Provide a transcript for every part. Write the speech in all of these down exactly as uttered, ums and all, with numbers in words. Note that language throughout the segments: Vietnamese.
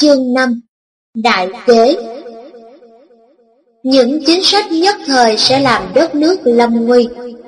Chương năm. Đại kế. Những chính sách nhất thời sẽ làm đất nước lâm nguy.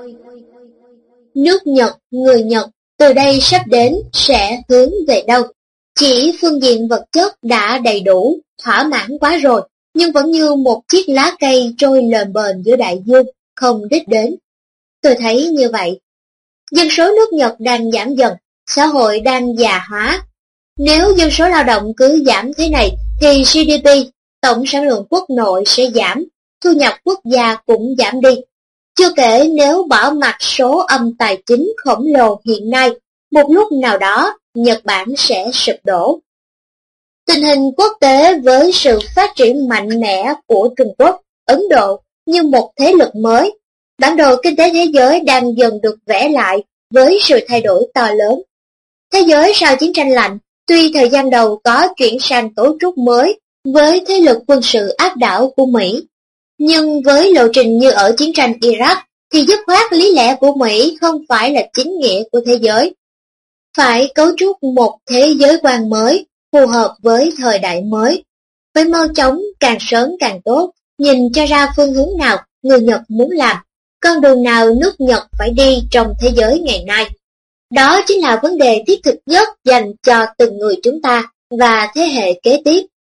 Nước Nhật, người Nhật từ đây sắp đến sẽ hướng về đâu? Chỉ phương diện vật chất đã đầy đủ, thỏa mãn quá rồi, nhưng vẫn như một chiếc lá cây trôi lờn bờn giữa đại dương, không đích đến. Tôi thấy như vậy. Dân số nước Nhật đang giảm dần, xã hội đang già hóa. Nếu dân số lao động cứ giảm thế này, thì giê đê pê, tổng sản lượng quốc nội sẽ giảm, thu nhập quốc gia cũng giảm đi. Chưa kể nếu bỏ mặc số âm tài chính khổng lồ hiện nay, một lúc nào đó Nhật Bản sẽ sụp đổ. Tình hình quốc tế với sự phát triển mạnh mẽ của Trung Quốc, Ấn Độ như một thế lực mới, bản đồ kinh tế thế giới đang dần được vẽ lại với sự thay đổi to lớn. Thế giới sau chiến tranh lạnh, tuy thời gian đầu có chuyển sang cấu trúc mới với thế lực quân sự áp đảo của Mỹ, nhưng với lộ trình như ở chiến tranh Iraq thì dứt khoát lý lẽ của Mỹ không phải là chính nghĩa của thế giới. Phải cấu trúc một thế giới quan mới, phù hợp với thời đại mới. Phải mau chóng, càng sớm càng tốt, nhìn cho ra phương hướng nào người Nhật muốn làm, con đường nào nước Nhật phải đi trong thế giới ngày nay. Đó chính là vấn đề thiết thực nhất dành cho từng người chúng ta và thế hệ kế tiếp.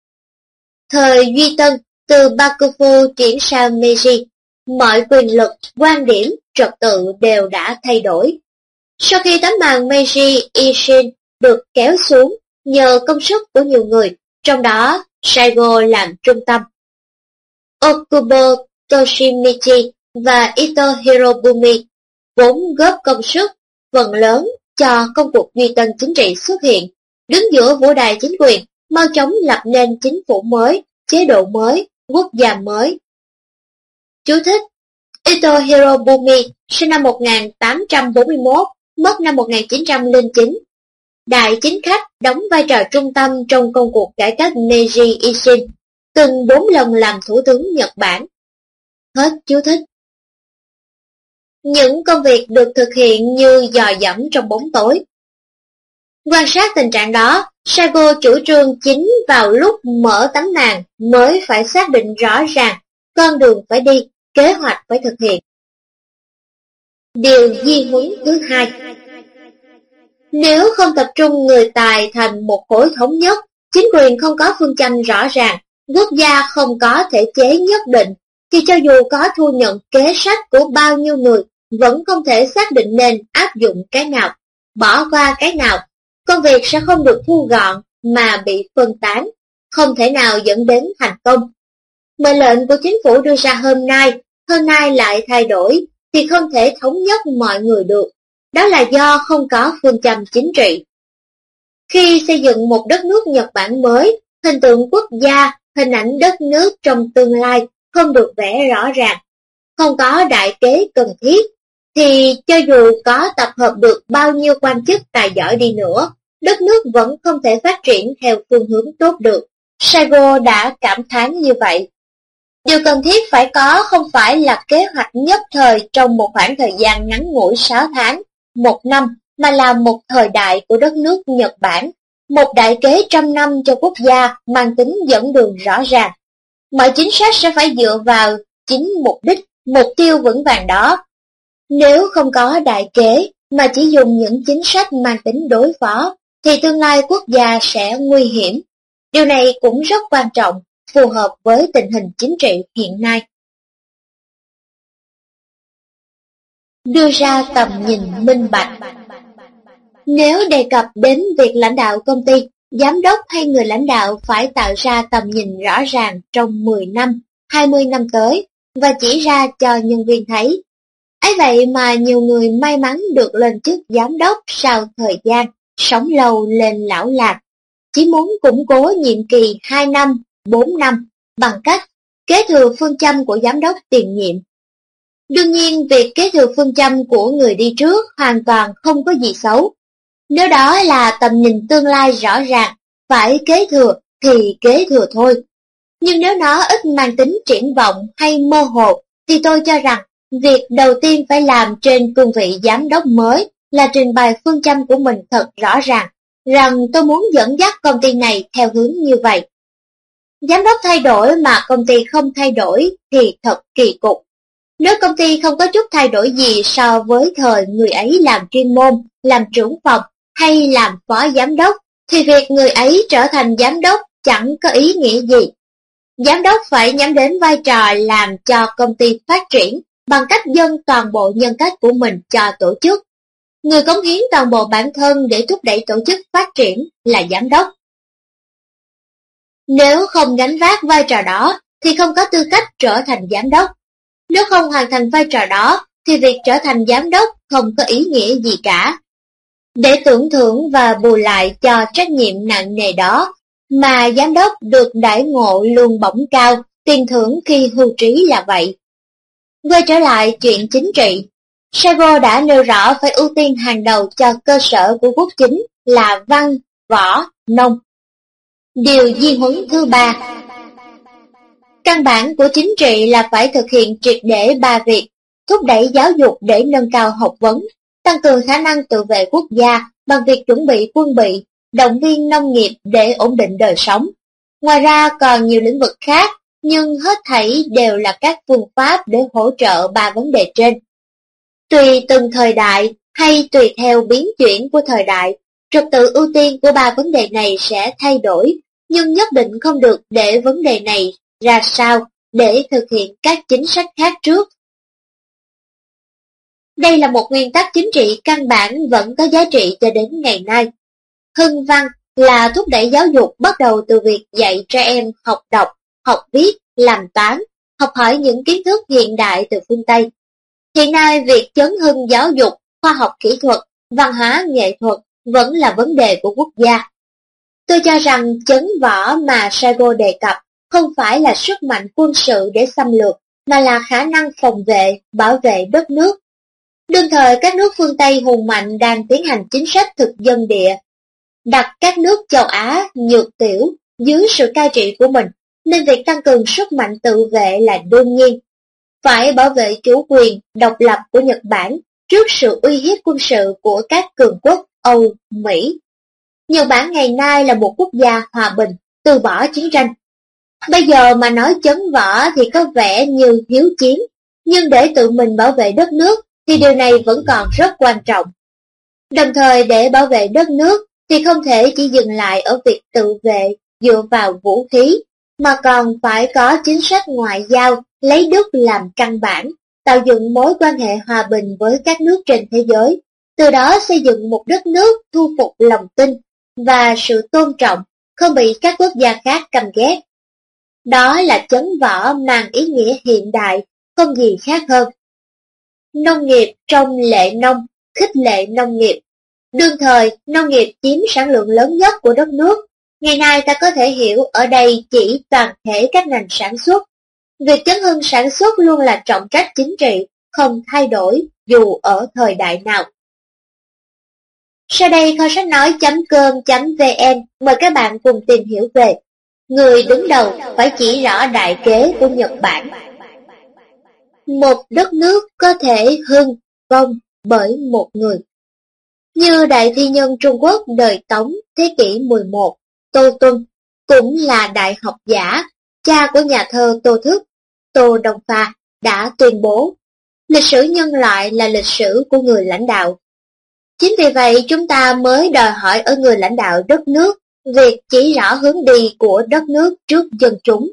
Thời Duy Tân, từ Bakufu chuyển sang Meiji, mọi quyền lực, quan điểm, trật tự đều đã thay đổi. Sau khi tấm màn Meiji Ishin được kéo xuống nhờ công sức của nhiều người, trong đó Saigo làm trung tâm, Okubo Toshimichi và Ito Hirobumi vốn góp công sức phần lớn cho công cuộc duy tân chính trị xuất hiện, đứng giữa vũ đài chính quyền, mau chóng lập nên chính phủ mới, chế độ mới, quốc gia mới. Chú thích: Ito Hirobumi sinh năm một nghìn tám trăm bốn mươi mốt, mất năm một nghìn chín trăm lẻ chín. Đại chính khách đóng vai trò trung tâm trong công cuộc cải cách Meiji Ishin, từng bốn lần làm thủ tướng Nhật Bản. Hết chú thích. Những công việc được thực hiện như dò dẫm trong bóng tối. Quan sát tình trạng đó, Saigo chủ trương chính vào lúc mở tấm màn mới phải xác định rõ ràng con đường phải đi, kế hoạch phải thực hiện. Điều di huấn thứ hai: nếu không tập trung người tài thành một khối thống nhất, chính quyền không có phương châm rõ ràng, quốc gia không có thể chế nhất định, thì cho dù có thu nhận kế sách của bao nhiêu người, vẫn không thể xác định nên áp dụng cái nào, bỏ qua cái nào. Công việc sẽ không được thu gọn mà bị phân tán, không thể nào dẫn đến thành công. Mệnh lệnh của chính phủ đưa ra hôm nay, hôm nay lại thay đổi, thì không thể thống nhất mọi người được. Đó là do không có phương châm chính trị. Khi xây dựng một đất nước Nhật Bản mới, hình tượng quốc gia, hình ảnh đất nước trong tương lai không được vẽ rõ ràng, không có đại kế cần thiết, thì cho dù có tập hợp được bao nhiêu quan chức tài giỏi đi nữa, đất nước vẫn không thể phát triển theo phương hướng tốt được. Saigo đã cảm thán như vậy. Điều cần thiết phải có không phải là kế hoạch nhất thời trong một khoảng thời gian ngắn ngủi sáu tháng, một năm, mà là một thời đại của đất nước Nhật Bản, một đại kế trăm năm cho quốc gia mang tính dẫn đường rõ ràng. Mọi chính sách sẽ phải dựa vào chính mục đích, mục tiêu vững vàng đó. Nếu không có đại kế mà chỉ dùng những chính sách mang tính đối phó, thì tương lai quốc gia sẽ nguy hiểm. Điều này cũng rất quan trọng, phù hợp với tình hình chính trị hiện nay. Đưa ra tầm nhìn minh bạch. Nếu đề cập đến việc lãnh đạo công ty, giám đốc hay người lãnh đạo phải tạo ra tầm nhìn rõ ràng trong mười năm, hai mươi năm tới và chỉ ra cho nhân viên thấy. Ấy vậy mà nhiều người may mắn được lên chức giám đốc sau thời gian sống lâu lên lão lạc, chỉ muốn củng cố nhiệm kỳ hai năm, bốn năm bằng cách kế thừa phương châm của giám đốc tiền nhiệm. Đương nhiên, việc kế thừa phương châm của người đi trước hoàn toàn không có gì xấu. Nếu đó là tầm nhìn tương lai rõ ràng, phải kế thừa thì kế thừa thôi. Nhưng nếu nó ít mang tính triển vọng hay mơ hồ, thì tôi cho rằng việc đầu tiên phải làm trên cương vị giám đốc mới là trình bày phương châm của mình thật rõ ràng, rằng tôi muốn dẫn dắt công ty này theo hướng như vậy. Giám đốc thay đổi mà công ty không thay đổi thì thật kỳ cục. Nếu công ty không có chút thay đổi gì so với thời người ấy làm chuyên môn, làm trưởng phòng hay làm phó giám đốc, thì việc người ấy trở thành giám đốc chẳng có ý nghĩa gì. Giám đốc phải nhắm đến vai trò làm cho công ty phát triển bằng cách dâng toàn bộ nhân cách của mình cho tổ chức. Người cống hiến toàn bộ bản thân để thúc đẩy tổ chức phát triển là giám đốc. Nếu không gánh vác vai trò đó thì không có tư cách trở thành giám đốc. Nếu không hoàn thành vai trò đó thì việc trở thành giám đốc không có ý nghĩa gì cả. Để tưởng thưởng và bù lại cho trách nhiệm nặng nề đó, mà giám đốc được đãi ngộ lương bổng cao, tiền thưởng khi hưu trí là vậy. Quay trở lại chuyện chính trị, Saigo đã nêu rõ phải ưu tiên hàng đầu cho cơ sở của quốc chính là văn, võ, nông. Điều di huấn thứ ba. Căn bản của chính trị là phải thực hiện triệt để ba việc: thúc đẩy giáo dục để nâng cao học vấn, tăng cường khả năng tự vệ quốc gia bằng việc chuẩn bị quân bị, động viên nông nghiệp để ổn định đời sống. Ngoài ra còn nhiều lĩnh vực khác, nhưng hết thảy đều là các phương pháp để hỗ trợ ba vấn đề trên. Tùy từng thời đại hay tùy theo biến chuyển của thời đại, trật tự ưu tiên của ba vấn đề này sẽ thay đổi, nhưng nhất định không được để vấn đề này ra sao để thực hiện các chính sách khác trước. Đây là một nguyên tắc chính trị căn bản vẫn có giá trị cho đến ngày nay. Hưng văn là thúc đẩy giáo dục bắt đầu từ việc dạy trẻ em học đọc, học viết, làm toán, học hỏi những kiến thức hiện đại từ phương Tây. Hiện nay việc chấn hưng giáo dục, khoa học kỹ thuật, văn hóa nghệ thuật vẫn là vấn đề của quốc gia. Tôi cho rằng chấn võ mà Saigo đề cập không phải là sức mạnh quân sự để xâm lược, mà là khả năng phòng vệ, bảo vệ đất nước. Đương thời các nước phương Tây hùng mạnh đang tiến hành chính sách thực dân địa, đặt các nước châu Á nhược tiểu dưới sự cai trị của mình, nên việc tăng cường sức mạnh tự vệ là đương nhiên. Phải bảo vệ chủ quyền, độc lập của Nhật Bản trước sự uy hiếp quân sự của các cường quốc Âu, Mỹ. Nhật Bản ngày nay là một quốc gia hòa bình, từ bỏ chiến tranh. Bây giờ mà nói chấn võ thì có vẻ như hiếu chiến, nhưng để tự mình bảo vệ đất nước thì điều này vẫn còn rất quan trọng. Đồng thời để bảo vệ đất nước thì không thể chỉ dừng lại ở việc tự vệ dựa vào vũ khí, mà còn phải có chính sách ngoại giao lấy đức làm căn bản, tạo dựng mối quan hệ hòa bình với các nước trên thế giới, từ đó xây dựng một đất nước thu phục lòng tin và sự tôn trọng, không bị các quốc gia khác căm ghét. Đó là chấn võ mang ý nghĩa hiện đại, không gì khác hơn. Nông nghiệp trong lệ nông, khích lệ nông nghiệp. Đương thời, nông nghiệp chiếm sản lượng lớn nhất của đất nước. Ngày nay ta có thể hiểu ở đây chỉ toàn thể các ngành sản xuất. Việc chấn hưng sản xuất luôn là trọng trách chính trị, không thay đổi dù ở thời đại nào. Sau đây kho sách nói chấm com chấm vn mời các bạn cùng tìm hiểu về người đứng đầu phải chỉ rõ đại kế của Nhật Bản. Một đất nước có thể hưng vong bởi một người. Như đại thi nhân Trung Quốc đời Tống thế kỷ mười một, Tô Tuân, cũng là đại học giả, cha của nhà thơ Tô Thức, Tô Đông Pha, đã tuyên bố, lịch sử nhân loại là lịch sử của người lãnh đạo. Chính vì vậy chúng ta mới đòi hỏi ở người lãnh đạo đất nước việc chỉ rõ hướng đi của đất nước trước dân chúng.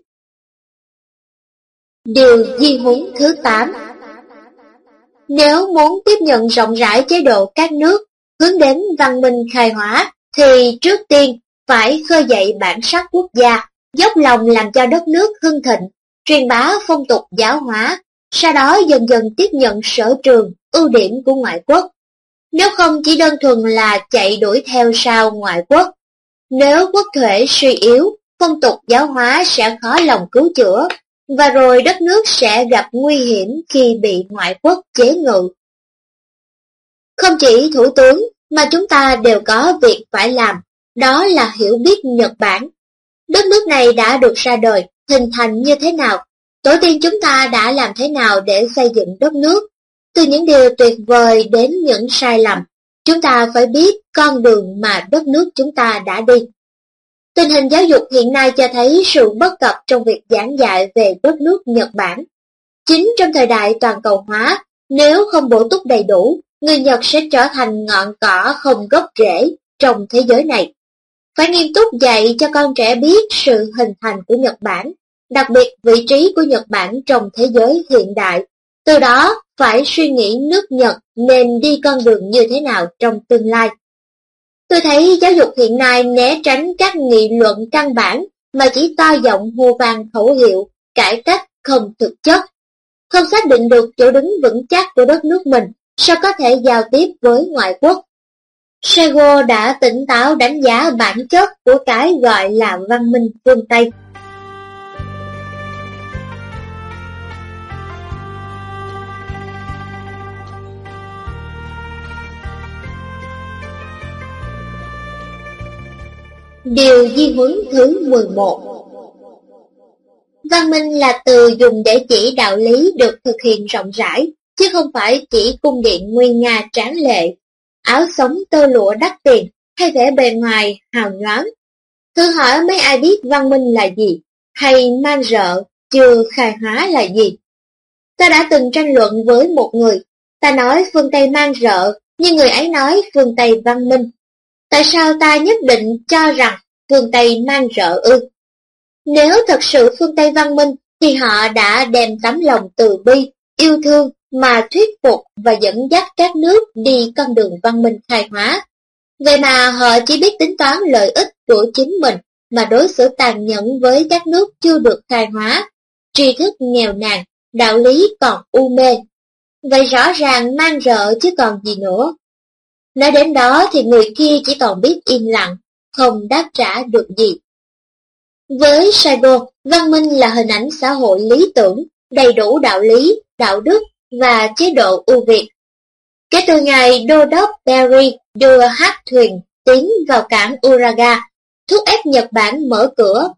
Điều di huấn thứ tám. Nếu muốn tiếp nhận rộng rãi chế độ các nước hướng đến văn minh khai hóa, thì trước tiên phải khơi dậy bản sắc quốc gia, dốc lòng làm cho đất nước hưng thịnh, truyền bá phong tục giáo hóa, sau đó dần dần tiếp nhận sở trường, ưu điểm của ngoại quốc. Nếu không chỉ đơn thuần là chạy đuổi theo sau ngoại quốc, nếu quốc thể suy yếu, phong tục giáo hóa sẽ khó lòng cứu chữa, và rồi đất nước sẽ gặp nguy hiểm khi bị ngoại quốc chế ngự. Không chỉ thủ tướng mà chúng ta đều có việc phải làm, đó là hiểu biết Nhật Bản. Đất nước này đã được ra đời, hình thành như thế nào, tổ tiên chúng ta đã làm thế nào để xây dựng đất nước, từ những điều tuyệt vời đến những sai lầm, Chúng ta phải biết con đường mà đất nước chúng ta đã đi. Tình hình giáo dục hiện nay cho thấy sự bất cập trong việc giảng dạy về đất nước Nhật Bản. Chính trong thời đại toàn cầu hóa, nếu không bổ túc đầy đủ, người Nhật sẽ trở thành ngọn cỏ không gốc rễ trong thế giới này. Phải nghiêm túc dạy cho con trẻ biết sự hình thành của Nhật Bản, đặc biệt vị trí của Nhật Bản trong thế giới hiện đại. Từ đó, phải suy nghĩ nước Nhật nên đi con đường như thế nào trong tương lai. Tôi thấy giáo dục hiện nay né tránh các nghị luận căn bản mà chỉ to giọng hô vang khẩu hiệu, cải cách không thực chất. Không xác định được chỗ đứng vững chắc của đất nước mình, sao có thể giao tiếp với ngoại quốc. Sego đã tỉnh táo đánh giá bản chất của cái gọi là văn minh phương Tây. Điều di huấn thứ mười một. Văn minh là từ dùng để chỉ đạo lý được thực hiện rộng rãi, chứ không phải chỉ cung điện nguy nga tráng lệ, áo sống tơ lụa đắt tiền hay vẻ bề ngoài hào nhoáng. Thử hỏi mấy ai biết văn minh là gì, hay man rợ chưa khai hóa là gì? Ta đã từng tranh luận với một người, ta nói phương Tây man rợ, nhưng người ấy nói phương Tây văn minh. Tại sao ta nhất định cho rằng phương Tây man rợ ư? Nếu thật sự phương Tây văn minh, thì họ đã đem tấm lòng từ bi, yêu thương mà thuyết phục và dẫn dắt các nước đi con đường văn minh khai hóa. Vậy mà họ chỉ biết tính toán lợi ích của chính mình mà đối xử tàn nhẫn với các nước chưa được khai hóa, tri thức nghèo nàn, đạo lý còn u mê. Vậy rõ ràng man rợ chứ còn gì nữa. Nói đến đó thì người kia chỉ còn biết im lặng, không đáp trả được gì. Với Saigo, văn minh là hình ảnh xã hội lý tưởng, đầy đủ đạo lý, đạo đức và chế độ ưu việt. Kể từ ngày đô đốc Perry đưa hát thuyền tiến vào cảng Uraga, thúc ép Nhật Bản mở cửa,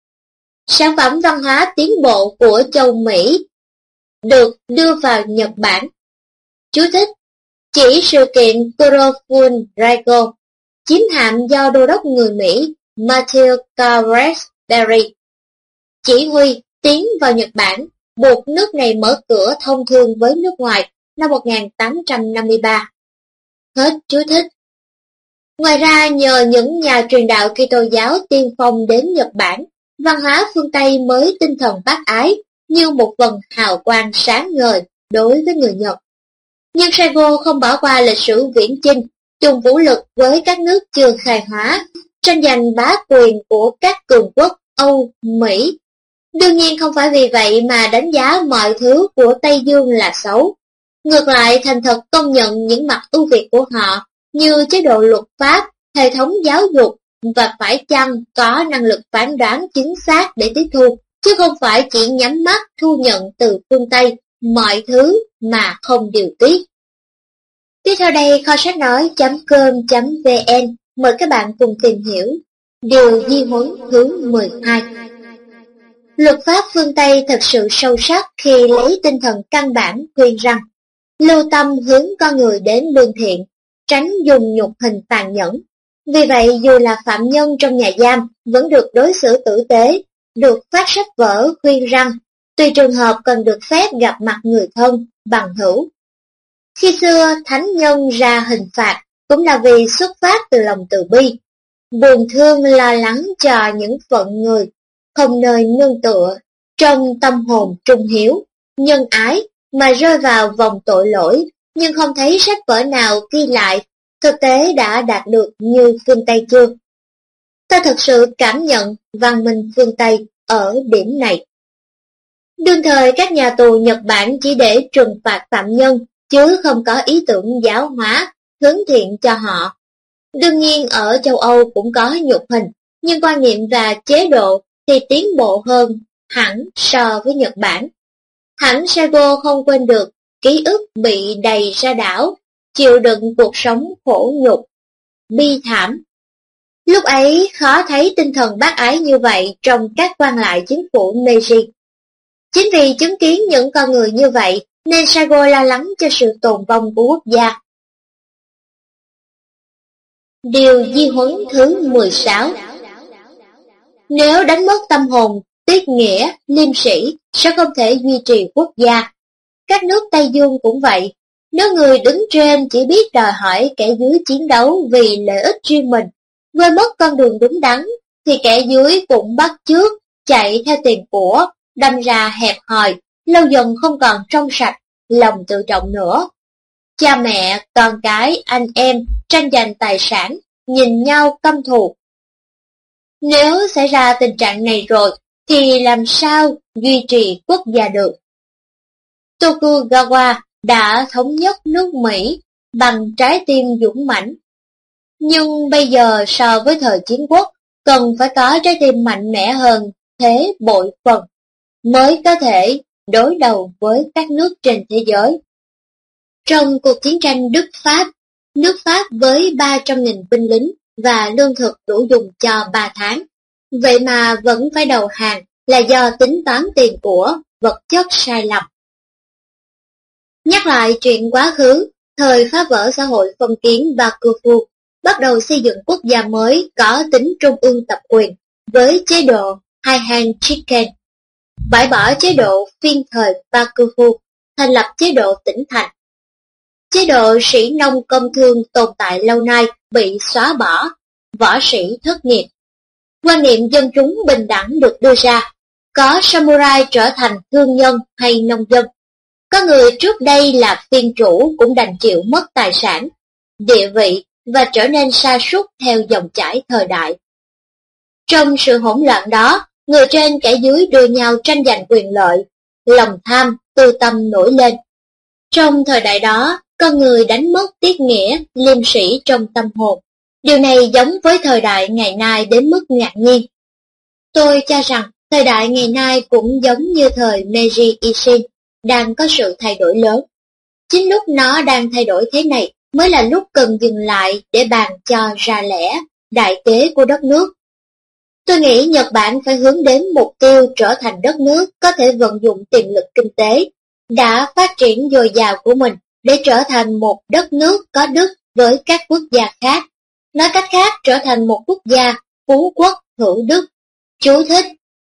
sản phẩm văn hóa tiến bộ của châu Mỹ được đưa vào Nhật Bản. Chú thích: chỉ sự kiện Kurofun Raigo, chiếm hạm do đô đốc người Mỹ Matthew Carres Perry chỉ huy tiến vào Nhật Bản, buộc nước này mở cửa thông thương với nước ngoài năm một nghìn tám trăm năm mươi ba. Hết chú thích. Ngoài ra, nhờ những nhà truyền đạo Kitô giáo tiên phong đến Nhật Bản, văn hóa phương Tây mới tinh thần bác ái như một vầng hào quang sáng ngời đối với người Nhật. Nhưng Saigo không bỏ qua lịch sử viễn chinh, dùng vũ lực với các nước chưa khai hóa, tranh giành bá quyền của các cường quốc Âu, Mỹ. Đương nhiên không phải vì vậy mà đánh giá mọi thứ của Tây Dương là xấu. Ngược lại, thành thật công nhận những mặt ưu việt của họ như chế độ luật pháp, hệ thống giáo dục và phải chăng có năng lực phán đoán chính xác để tiếp thu, chứ không phải chỉ nhắm mắt thu nhận từ phương Tây mọi thứ mà không điều tiết. Tiếp theo đây, kho sách nói chấm com chấm vn mời các bạn cùng tìm hiểu điều di huấn thứ mười hai. Luật pháp phương Tây thật sự sâu sắc khi lấy tinh thần căn bản khuyên rằng lưu tâm hướng con người đến lương thiện, tránh dùng nhục hình tàn nhẫn. Vì vậy, dù là phạm nhân trong nhà giam vẫn được đối xử tử tế, được phát sách vở khuyên rằng tùy trường hợp cần được phép gặp mặt người thân, bằng hữu. Khi xưa, thánh nhân ra hình phạt cũng là vì xuất phát từ lòng từ bi, buồn thương lo lắng cho những phận người không nơi nương tựa, trong tâm hồn trung hiếu, nhân ái mà rơi vào vòng tội lỗi, nhưng không thấy sách vở nào ghi lại thực tế đã đạt được như phương Tây chưa. Ta thực sự cảm nhận văn minh phương Tây ở điểm này. Đương thời các nhà tù Nhật Bản chỉ để trừng phạt phạm nhân, chứ không có ý tưởng giáo hóa, hướng thiện cho họ. Đương nhiên ở châu Âu cũng có nhục hình, nhưng quan niệm và chế độ thì tiến bộ hơn hẳn so với Nhật Bản. Hẳn Saigo không quên được ký ức bị đầy ra đảo, chịu đựng cuộc sống khổ nhục, bi thảm. Lúc ấy khó thấy tinh thần bác ái như vậy trong các quan lại chính phủ Meiji. Chính vì chứng kiến những con người như vậy nên Saigo lo lắng cho sự tồn vong của quốc gia. Điều di huấn thứ mười sáu. Nếu đánh mất tâm hồn, tiết nghĩa, liêm sĩ, sẽ không thể duy trì quốc gia. Các nước Tây Dương cũng vậy. Nếu người đứng trên chỉ biết đòi hỏi kẻ dưới chiến đấu vì lợi ích riêng mình, quên mất con đường đúng đắn, thì kẻ dưới cũng bắt chước, chạy theo tiền của, đâm ra hẹp hòi, lâu dần không còn trong sạch, lòng tự trọng nữa. Cha mẹ, con cái, anh em, tranh giành tài sản, nhìn nhau căm thù. Nếu xảy ra tình trạng này rồi, thì làm sao duy trì quốc gia được? Tokugawa đã thống nhất nước Mỹ bằng trái tim dũng mãnh. Nhưng bây giờ so với thời chiến quốc, cần phải có trái tim mạnh mẽ hơn thế bội phần, mới có thể đối đầu với các nước trên thế giới. Trong cuộc chiến tranh Đức-Pháp, nước Pháp với ba trăm nghìn binh lính và lương thực đủ dùng cho ba tháng, vậy mà vẫn phải đầu hàng là do tính toán tiền của, vật chất sai lầm. Nhắc lại chuyện quá khứ, thời phá vỡ xã hội phong kiến Bakufu, bắt đầu xây dựng quốc gia mới có tính trung ương tập quyền, với chế độ hai hand chicken, bãi bỏ chế độ phiên thời Bakufu, thành lập chế độ tỉnh thành. Chế độ sĩ nông công thương tồn tại lâu nay bị xóa bỏ, võ sĩ thất nghiệp. Quan niệm dân chúng bình đẳng được đưa ra, có samurai trở thành thương nhân hay nông dân. Có người trước đây là phiên chủ cũng đành chịu mất tài sản, địa vị và trở nên sa sút theo dòng chảy thời đại. Trong sự hỗn loạn đó, người trên kẻ dưới đua nhau tranh giành quyền lợi, lòng tham, tư tâm nổi lên. Trong thời đại đó, con người đánh mất tiết nghĩa, liêm sĩ trong tâm hồn. Điều này giống với thời đại ngày nay đến mức ngạc nhiên. Tôi cho rằng thời đại ngày nay cũng giống như thời Meiji Ishin, đang có sự thay đổi lớn. Chính lúc nó đang thay đổi thế này mới là lúc cần dừng lại để bàn cho ra lẽ đại kế của đất nước. Tôi nghĩ Nhật Bản phải hướng đến mục tiêu trở thành đất nước có thể vận dụng tiềm lực kinh tế, đã phát triển dồi dào của mình để trở thành một đất nước có đức với các quốc gia khác. Nói cách khác, trở thành một quốc gia phú quốc hữu đức. Chú thích: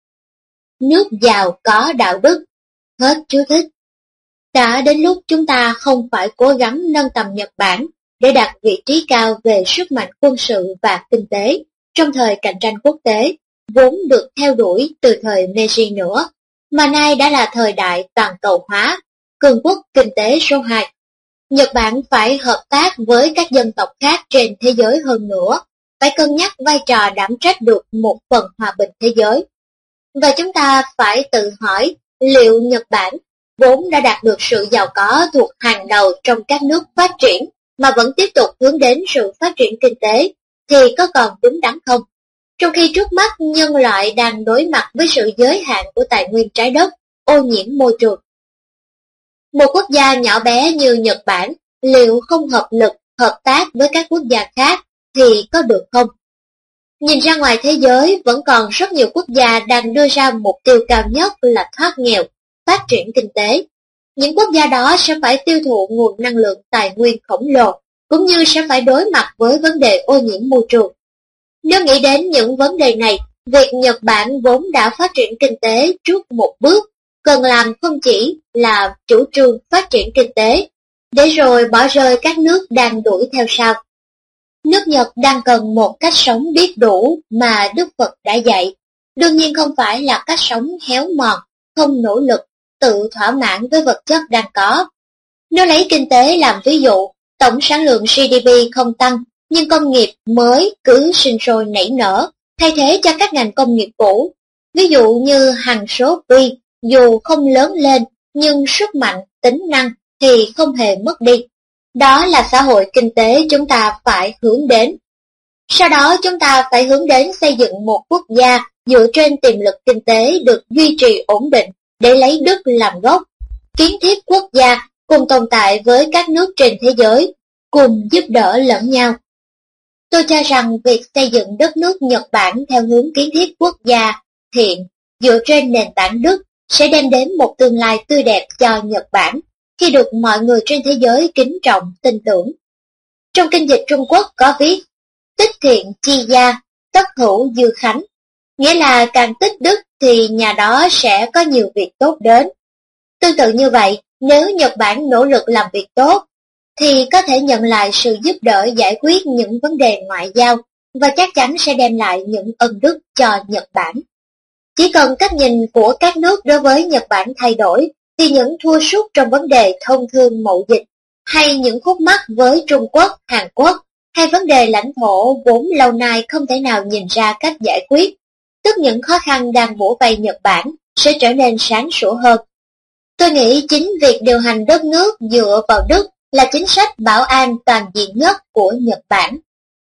nước giàu có đạo đức. Hết chú thích. Đã đến lúc chúng ta không phải cố gắng nâng tầm Nhật Bản để đạt vị trí cao về sức mạnh quân sự và kinh tế trong thời cạnh tranh quốc tế, vốn được theo đuổi từ thời Meiji nữa, mà nay đã là thời đại toàn cầu hóa, cường quốc kinh tế số hai. Nhật Bản phải hợp tác với các dân tộc khác trên thế giới hơn nữa, phải cân nhắc vai trò đảm trách được một phần hòa bình thế giới. Và chúng ta phải tự hỏi liệu Nhật Bản vốn đã đạt được sự giàu có thuộc hàng đầu trong các nước phát triển mà vẫn tiếp tục hướng đến sự phát triển kinh tế thì có còn đúng đắn không? Trong khi trước mắt nhân loại đang đối mặt với sự giới hạn của tài nguyên trái đất, ô nhiễm môi trường. Một quốc gia nhỏ bé như Nhật Bản liệu không hợp lực hợp tác với các quốc gia khác thì có được không? Nhìn ra ngoài thế giới vẫn còn rất nhiều quốc gia đang đưa ra mục tiêu cao nhất là thoát nghèo, phát triển kinh tế. Những quốc gia đó sẽ phải tiêu thụ nguồn năng lượng tài nguyên khổng lồ, cũng như sẽ phải đối mặt với vấn đề ô nhiễm môi trường. Nếu nghĩ đến những vấn đề này, việc Nhật Bản vốn đã phát triển kinh tế trước một bước, cần làm không chỉ là chủ trương phát triển kinh tế, để rồi bỏ rơi các nước đang đuổi theo sau. Nước Nhật đang cần một cách sống biết đủ mà Đức Phật đã dạy, đương nhiên không phải là cách sống héo mòn, không nỗ lực, tự thỏa mãn với vật chất đang có. Nếu lấy kinh tế làm ví dụ, tổng sản lượng giê đê pê không tăng, nhưng công nghiệp mới cứ sinh sôi nảy nở, thay thế cho các ngành công nghiệp cũ. Ví dụ như hằng số pi, dù không lớn lên, nhưng sức mạnh, tính năng thì không hề mất đi. Đó là xã hội kinh tế chúng ta phải hướng đến. Sau đó chúng ta phải hướng đến xây dựng một quốc gia dựa trên tiềm lực kinh tế được duy trì ổn định để lấy đức làm gốc, kiến thiết quốc gia cùng tồn tại với các nước trên thế giới, cùng giúp đỡ lẫn nhau. Tôi cho rằng việc xây dựng đất nước Nhật Bản theo hướng kiến thiết quốc gia thiện dựa trên nền tảng đức sẽ đem đến một tương lai tươi đẹp cho Nhật Bản khi được mọi người trên thế giới kính trọng, tin tưởng. Trong kinh dịch Trung Quốc có viết, tích thiện chi gia, tất hữu dư khánh. Nghĩa là càng tích đức thì nhà đó sẽ có nhiều việc tốt đến. Tương tự như vậy, nếu Nhật Bản nỗ lực làm việc tốt, thì có thể nhận lại sự giúp đỡ giải quyết những vấn đề ngoại giao và chắc chắn sẽ đem lại những ân đức cho Nhật Bản. Chỉ cần cách nhìn của các nước đối với Nhật Bản thay đổi, thì những thua sút trong vấn đề thông thương mậu dịch, hay những khúc mắc với Trung Quốc, Hàn Quốc, hay vấn đề lãnh thổ vốn lâu nay không thể nào nhìn ra cách giải quyết, tức những khó khăn đang bủa vây Nhật Bản sẽ trở nên sáng sủa hơn. Tôi nghĩ chính việc điều hành đất nước dựa vào đức là chính sách bảo an toàn diện nhất của Nhật Bản.